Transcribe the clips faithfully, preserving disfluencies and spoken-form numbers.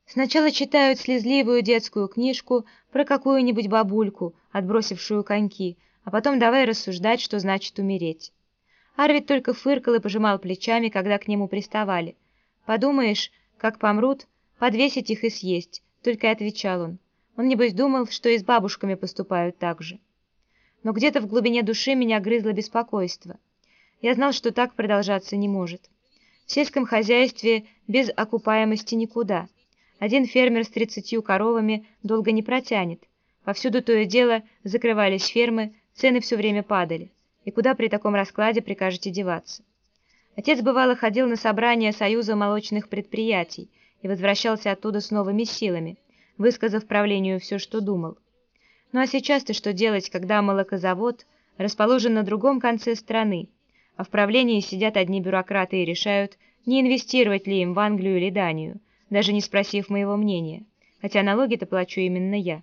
Сначала читают слезливую детскую книжку про какую-нибудь бабульку, отбросившую коньки, а потом давай рассуждать, что значит умереть. Арвид только фыркал и пожимал плечами, когда к нему приставали. «Подумаешь, как помрут, подвесить их и съесть», — только и отвечал он. Он, небось, думал, что и с бабушками поступают так же. Но где-то в глубине души меня грызло беспокойство. Я знал, что так продолжаться не может. В сельском хозяйстве без окупаемости никуда. Один фермер с тридцатью коровами долго не протянет. Повсюду то и дело закрывались фермы, цены все время падали. И куда при таком раскладе прикажете деваться? Отец бывало ходил на собрания Союза молочных предприятий и возвращался оттуда с новыми силами, высказав правлению все, что думал. Ну а сейчас-то что делать, когда молокозавод расположен на другом конце страны, а в правлении сидят одни бюрократы и решают, не инвестировать ли им в Англию или Данию, даже не спросив моего мнения, хотя налоги-то плачу именно я.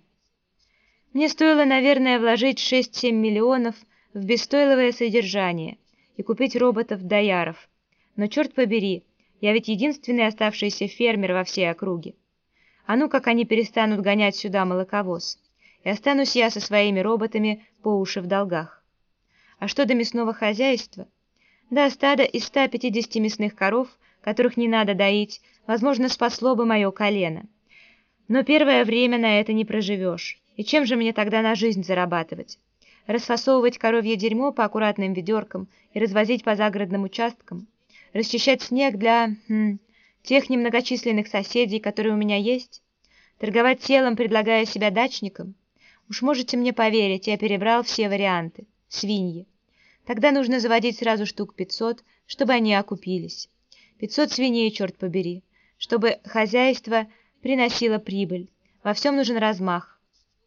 Мне стоило, наверное, вложить шесть-семь миллионов в бесстойловое содержание и купить роботов-дояров. Но черт побери, я ведь единственный оставшийся фермер во всей округе. А ну как они перестанут гонять сюда молоковоз, и останусь я со своими роботами по уши в долгах. А что до мясного хозяйства? Да, стадо из ста пятидесяти мясных коров, которых не надо доить, возможно, спасло бы мое колено. Но первое время на это не проживешь. И чем же мне тогда на жизнь зарабатывать? Расфасовывать коровье дерьмо по аккуратным ведеркам и развозить по загородным участкам? Расчищать снег для хм, тех немногочисленных соседей, которые у меня есть? Торговать телом, предлагая себя дачникам? Уж можете мне поверить, я перебрал все варианты. Свиньи. Тогда нужно заводить сразу штук пятьсот, чтобы они окупились. Пятьсот свиней, черт побери. Чтобы хозяйство приносило прибыль. Во всем нужен размах.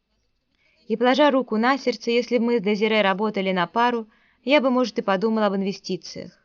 И, положа руку на сердце, если бы мы с Дезире работали на пару, я бы, может, и подумал об инвестициях.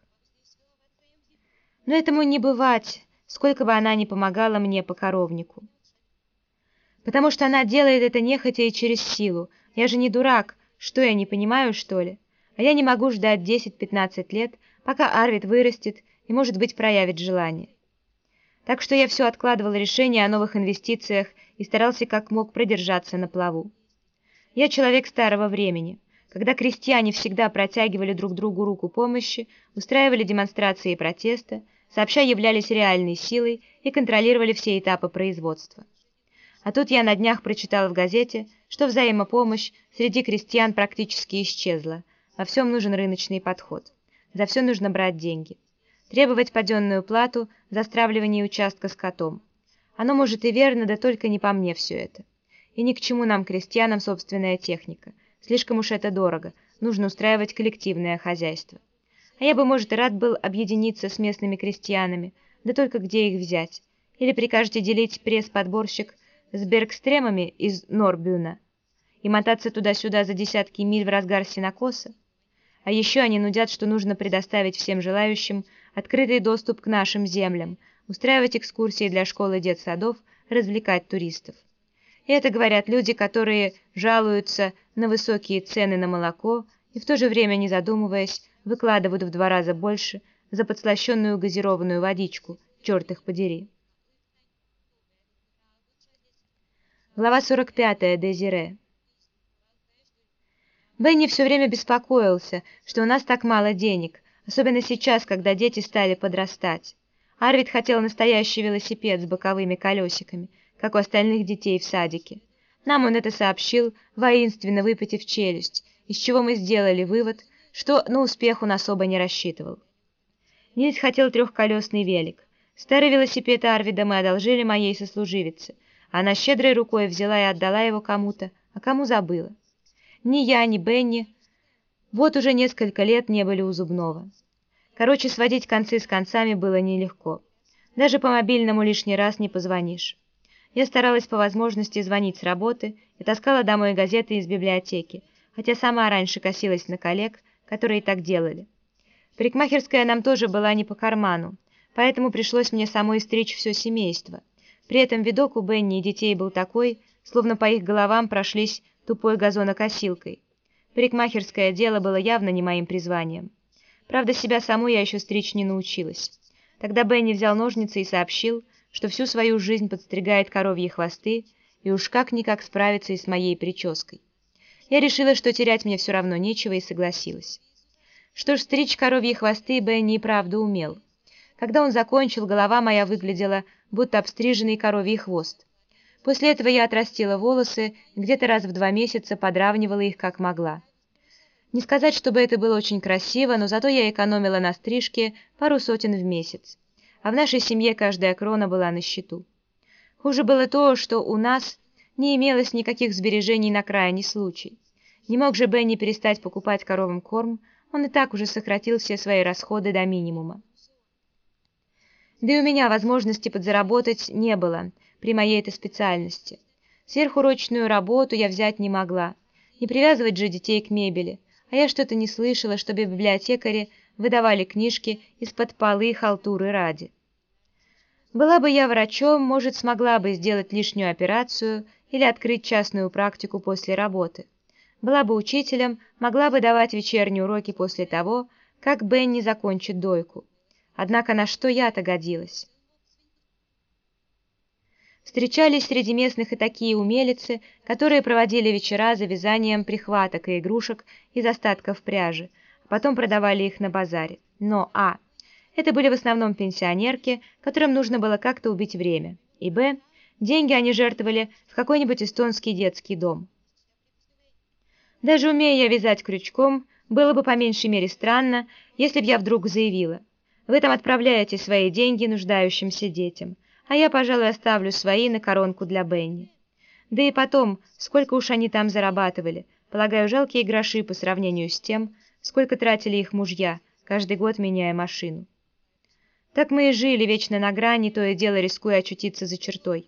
Но этому не бывать, сколько бы она ни помогала мне по коровнику. Потому что она делает это нехотя и через силу. Я же не дурак, что я не понимаю, что ли? А я не могу ждать десять-пятнадцать лет, пока Арвид вырастет и, может быть, проявит желание. Так что я все откладывал решение о новых инвестициях и старался как мог продержаться на плаву. Я человек старого времени, когда крестьяне всегда протягивали друг другу руку помощи, устраивали демонстрации протеста, сообща являлись реальной силой и контролировали все этапы производства. А тут я на днях прочитала в газете, что взаимопомощь среди крестьян практически исчезла. Во всем нужен рыночный подход. За все нужно брать деньги. Требовать паденную плату за стравливание участка скотом. Оно может и верно, да только не по мне все это. И ни к чему нам, крестьянам, собственная техника. Слишком уж это дорого. Нужно устраивать коллективное хозяйство. А я бы, может, и рад был объединиться с местными крестьянами, да только где их взять? Или прикажете делить пресс-подборщик с Бергстремами из Норбюна и мотаться туда-сюда за десятки миль в разгар сенокоса? А еще они нудят, что нужно предоставить всем желающим открытый доступ к нашим землям, устраивать экскурсии для школ и детсадов, развлекать туристов. И это говорят люди, которые жалуются на высокие цены на молоко и в то же время, не задумываясь, выкладывают в два раза больше за подслащенную газированную водичку, черт их подери. Глава сорок пятая. Дезире. Бенни все время беспокоился, что у нас так мало денег, особенно сейчас, когда дети стали подрастать. Арвид хотел настоящий велосипед с боковыми колесиками, как у остальных детей в садике. Нам он это сообщил, воинственно выпятив челюсть, из чего мы сделали вывод, что на успех он особо не рассчитывал. Нильс хотел трехколесный велик. Старый велосипед Арвида мы одолжили моей сослуживице. Она щедрой рукой взяла и отдала его кому-то, а кому забыла. Ни я, ни Бенни вот уже несколько лет не были у зубного. Короче, сводить концы с концами было нелегко. Даже по мобильному лишний раз не позвонишь. Я старалась по возможности звонить с работы и таскала домой газеты из библиотеки, хотя сама раньше косилась на коллег, которые так делали. Парикмахерская нам тоже была не по карману, поэтому пришлось мне самой стричь все семейство. При этом видок у Бенни и детей был такой, словно по их головам прошлись тупой газонокосилкой. Парикмахерское дело было явно не моим призванием. Правда, себя саму я еще стричь не научилась. Тогда Бенни взял ножницы и сообщил, что всю свою жизнь подстригает коровьи хвосты и уж как-никак справится и с моей прической. Я решила, что терять мне все равно нечего, и согласилась. Что ж, стричь коровьи хвосты Бенни и правда умел. Когда он закончил, голова моя выглядела, будто обстриженный коровий хвост. После этого я отрастила волосы и где-то раз в два месяца подравнивала их как могла. Не сказать, чтобы это было очень красиво, но зато я экономила на стрижке пару сотен в месяц. А в нашей семье каждая крона была на счету. Хуже было то, что у нас не имелось никаких сбережений на крайний случай. Не мог же Бенни перестать покупать коровам корм, он и так уже сократил все свои расходы до минимума. Да и у меня возможности подзаработать не было при моей этой специальности. Сверхурочную работу я взять не могла, не привязывать же детей к мебели, а я что-то не слышала, чтобы библиотекари выдавали книжки из-под полы халтуры ради. Была бы я врачом, может, смогла бы сделать лишнюю операцию или открыть частную практику после работы. Была бы учителем, могла бы давать вечерние уроки после того, как Бенни закончит дойку. Однако на что я-то годилась? Встречались среди местных и такие умелицы, которые проводили вечера за вязанием прихваток и игрушек из остатков пряжи, а потом продавали их на базаре. Но а. Это были в основном пенсионерки, которым нужно было как-то убить время, и б. Деньги они жертвовали в какой-нибудь эстонский детский дом. Даже умея я вязать крючком, было бы по меньшей мере странно, если б я вдруг заявила: «Вы там отправляете свои деньги нуждающимся детям, а я, пожалуй, оставлю свои на коронку для Бенни». Да и потом, сколько уж они там зарабатывали, полагаю, жалкие гроши по сравнению с тем, сколько тратили их мужья, каждый год меняя машину. Так мы и жили вечно на грани, то и дело рискуя очутиться за чертой.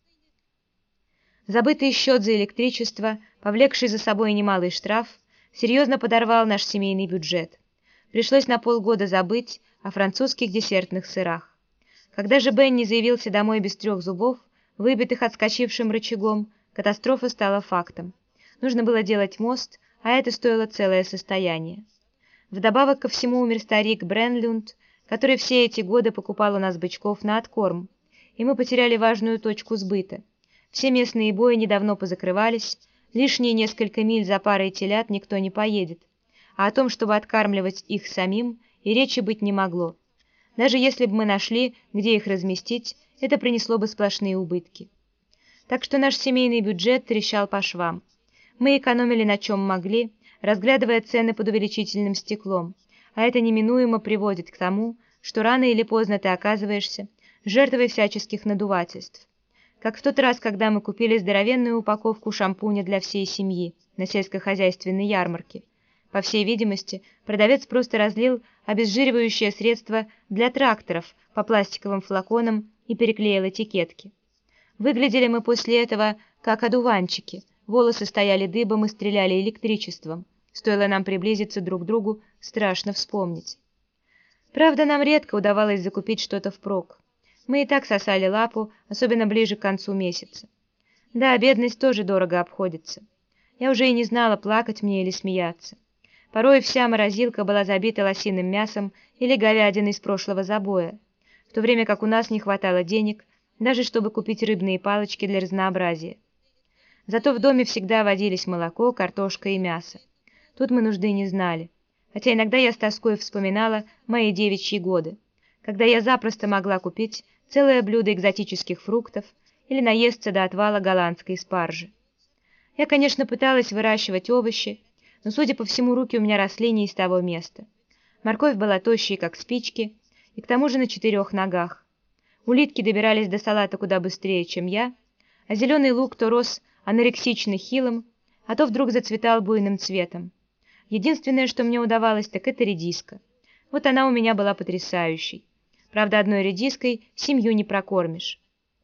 Забытый счет за электричество, повлекший за собой немалый штраф, серьезно подорвал наш семейный бюджет. Пришлось на полгода забыть о французских десертных сырах. Когда же Бенни заявился домой без трех зубов, выбитых отскочившим рычагом, катастрофа стала фактом. Нужно было делать мост, а это стоило целое состояние. Вдобавок ко всему умер старик Бренлюнд, который все эти годы покупал у нас бычков на откорм, и мы потеряли важную точку сбыта. Все местные бои недавно позакрывались, лишние несколько миль за парой телят никто не поедет, а о том, чтобы откармливать их самим, и речи быть не могло. Даже если бы мы нашли, где их разместить, это принесло бы сплошные убытки. Так что наш семейный бюджет трещал по швам. Мы экономили на чем могли, разглядывая цены под увеличительным стеклом, а это неминуемо приводит к тому, что рано или поздно ты оказываешься жертвой всяческих надувательств. Как в тот раз, когда мы купили здоровенную упаковку шампуня для всей семьи на сельскохозяйственной ярмарке. По всей видимости, продавец просто разлил обезжиривающее средство для тракторов по пластиковым флаконам и переклеил этикетки. Выглядели мы после этого как одуванчики, волосы стояли дыбом и стреляли электричеством. Стоило нам приблизиться друг к другу, страшно вспомнить. Правда, нам редко удавалось закупить что-то впрок. Мы и так сосали лапу, особенно ближе к концу месяца. Да, бедность тоже дорого обходится. Я уже и не знала, плакать мне или смеяться. Порой вся морозилка была забита лосиным мясом или говядиной из прошлого забоя, в то время как у нас не хватало денег, даже чтобы купить рыбные палочки для разнообразия. Зато в доме всегда водились молоко, картошка и мясо. Тут мы нужды не знали, хотя иногда я с тоской вспоминала мои девичьи годы, когда я запросто могла купить целое блюдо экзотических фруктов или наесться до отвала голландской спаржи. Я, конечно, пыталась выращивать овощи, но, судя по всему, руки у меня росли не из того места. Морковь была тощей, как спички, и к тому же на четырех ногах. Улитки добирались до салата куда быстрее, чем я, а зеленый лук то рос анорексично хилым, а то вдруг зацветал буйным цветом. Единственное, что мне удавалось, так это редиска. Вот она у меня была потрясающей. Правда, одной редиской семью не прокормишь.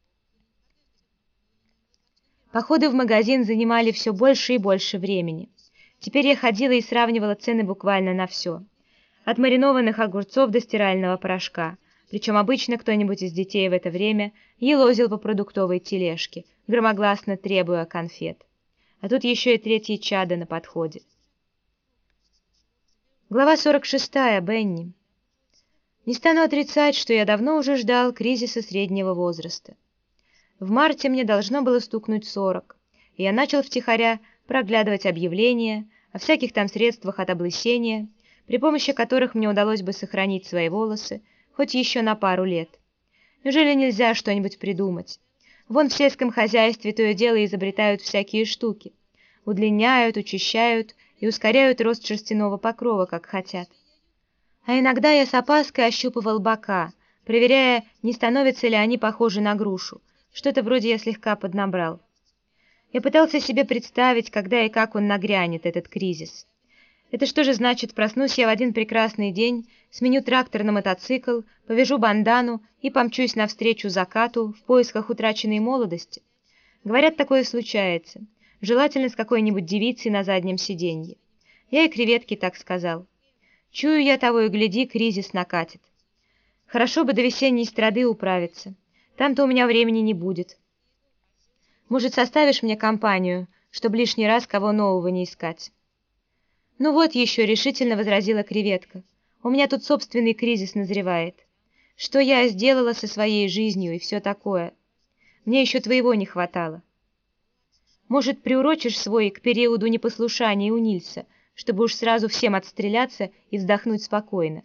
Походы в магазин занимали все больше и больше времени. Теперь я ходила и сравнивала цены буквально на все. От маринованных огурцов до стирального порошка. Причем обычно кто-нибудь из детей в это время елозил по продуктовой тележке, громогласно требуя конфет. А тут еще и третье чадо на подходе. Глава сорок шестая. Бенни. Не стану отрицать, что я давно уже ждал кризиса среднего возраста. В марте мне должно было стукнуть сорок, и я начал втихаря проглядывать объявления о всяких там средствах от облысения, при помощи которых мне удалось бы сохранить свои волосы хоть еще на пару лет. Неужели нельзя что-нибудь придумать? Вон в сельском хозяйстве то и дело изобретают всякие штуки. Удлиняют, учащают и ускоряют рост шерстяного покрова, как хотят. А иногда я с опаской ощупывал бока, проверяя, не становятся ли они похожи на грушу. Что-то вроде я слегка поднабрал. Я пытался себе представить, когда и как он нагрянет, этот кризис. Это что же значит, проснусь я в один прекрасный день, сменю трактор на мотоцикл, повяжу бандану и помчусь навстречу закату в поисках утраченной молодости? Говорят, такое случается. Желательно с какой-нибудь девицей на заднем сиденье. Я и креветке так сказал. Чую я, того и гляди, кризис накатит. Хорошо бы до весенней страды управиться. Там-то у меня времени не будет. Может, составишь мне компанию, чтобы лишний раз кого нового не искать? Ну вот еще, решительно возразила креветка. У меня тут собственный кризис назревает. Что я сделала со своей жизнью и все такое? Мне еще твоего не хватало. Может, приурочишь свой к периоду непослушания у Нильса, чтобы уж сразу всем отстреляться и вздохнуть спокойно?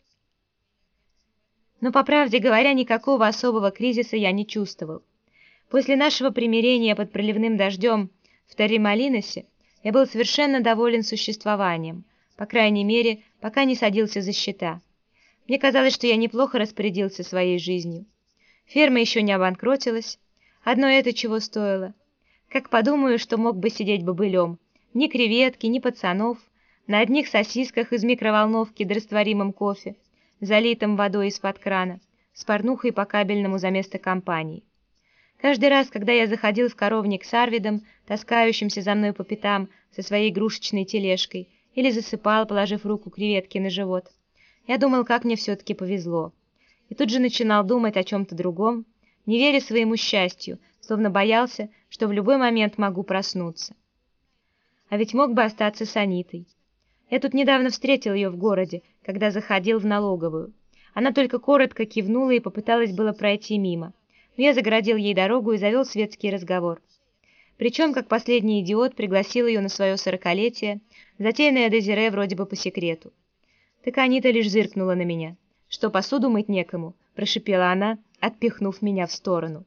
Но, по правде говоря, никакого особого кризиса я не чувствовал. После нашего примирения под проливным дождем в Торремолиносе я был совершенно доволен существованием, по крайней мере, пока не садился за счета. Мне казалось, что я неплохо распорядился своей жизнью. Ферма еще не обанкротилась, одно это чего стоило. Как подумаю, что мог бы сидеть бобылем, ни креветки, ни пацанов, на одних сосисках из микроволновки да растворимым кофе, залитым водой из-под крана, с порнухой по кабельному за место компании. Каждый раз, когда я заходил в коровник с Арвидом, таскающимся за мной по пятам со своей игрушечной тележкой, или засыпал, положив руку креветке на живот, я думал, как мне все-таки повезло. И тут же начинал думать о чем-то другом, не веря своему счастью, словно боялся, что в любой момент могу проснуться. А ведь мог бы остаться с Анитой. Я тут недавно встретил ее в городе, когда заходил в налоговую. Она только коротко кивнула и попыталась было пройти мимо. Но я загородил ей дорогу и завел светский разговор. Причем, как последний идиот, пригласил ее на свое сорокалетие, затеянное Дезире вроде бы по секрету. Так Анита лишь зыркнула на меня. «Что, посуду мыть некому?» – прошипела она, отпихнув меня в сторону.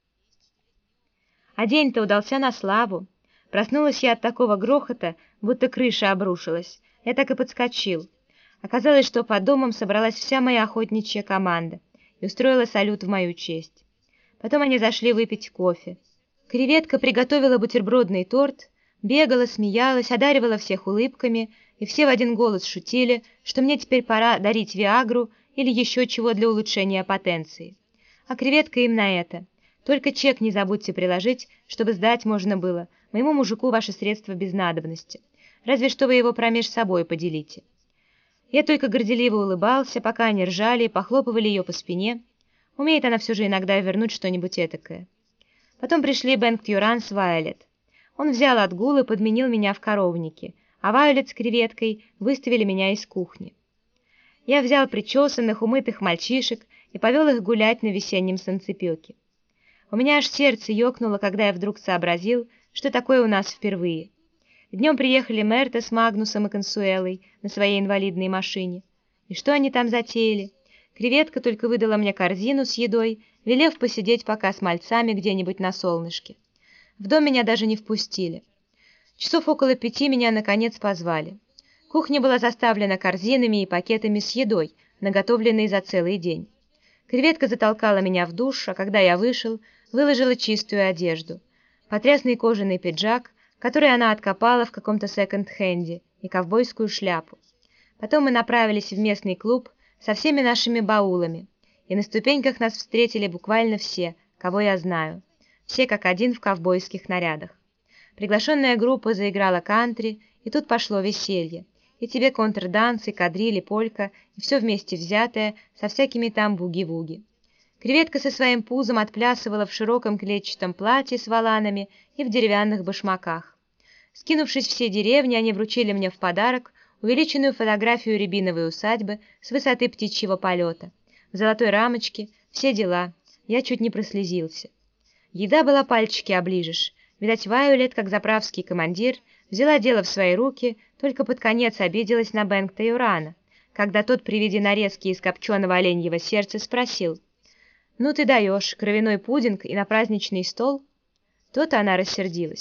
А день-то удался на славу. Проснулась я от такого грохота, будто крыша обрушилась. Я так и подскочил. Оказалось, что под домом собралась вся моя охотничья команда и устроила салют в мою честь. Потом они зашли выпить кофе. Креветка приготовила бутербродный торт, бегала, смеялась, одаривала всех улыбками, и все в один голос шутили, что мне теперь пора дарить виагру или еще чего для улучшения потенции. А креветка им на это. Только чек не забудьте приложить, чтобы сдать можно было. Моему мужику ваши средства без надобности. Разве что вы его промеж собой поделите. Я только горделиво улыбался, пока они ржали и похлопывали ее по спине. Умеет она все же иногда вернуть что-нибудь этакое. Потом пришли Бэнк Тьюран с Вайолет. Он взял отгул и подменил меня в коровнике, а Вайолет с креветкой выставили меня из кухни. Я взял причесанных, умытых мальчишек и повел их гулять на весеннем санцепёке. У меня аж сердце ёкнуло, когда я вдруг сообразил, что такое у нас впервые. Днем приехали Мерта с Магнусом и Консуэлой на своей инвалидной машине. И что они там затеяли? Креветка только выдала мне корзину с едой, велев посидеть пока с мальцами где-нибудь на солнышке. В дом меня даже не впустили. Часов около пяти меня, наконец, позвали. Кухня была заставлена корзинами и пакетами с едой, наготовленной за целый день. Креветка затолкала меня в душ, а когда я вышел, выложила чистую одежду. Потрясный кожаный пиджак, который она откопала в каком-то секонд-хенде, и ковбойскую шляпу. Потом мы направились в местный клуб со всеми нашими баулами, и на ступеньках нас встретили буквально все, кого я знаю, все как один в ковбойских нарядах. Приглашенная группа заиграла кантри, и тут пошло веселье. И тебе контрданс, и кадриль, и полька, и все вместе взятое, со всякими там буги-вуги. Креветка со своим пузом отплясывала в широком клетчатом платье с воланами и в деревянных башмаках. Скинувшись все деревни, они вручили мне в подарок увеличенную фотографию рябиновой усадьбы с высоты птичьего полета, в золотой рамочке, все дела. Я чуть не прослезился. Еда была пальчики оближешь. Видать, Вайолет, как заправский командир, взяла дело в свои руки, только под конец обиделась на Бенгта и Урана, когда тот при виде нарезки из копченого оленьего сердца спросил: «Ну ты даешь, кровяной пудинг и на праздничный стол?» То-то она рассердилась.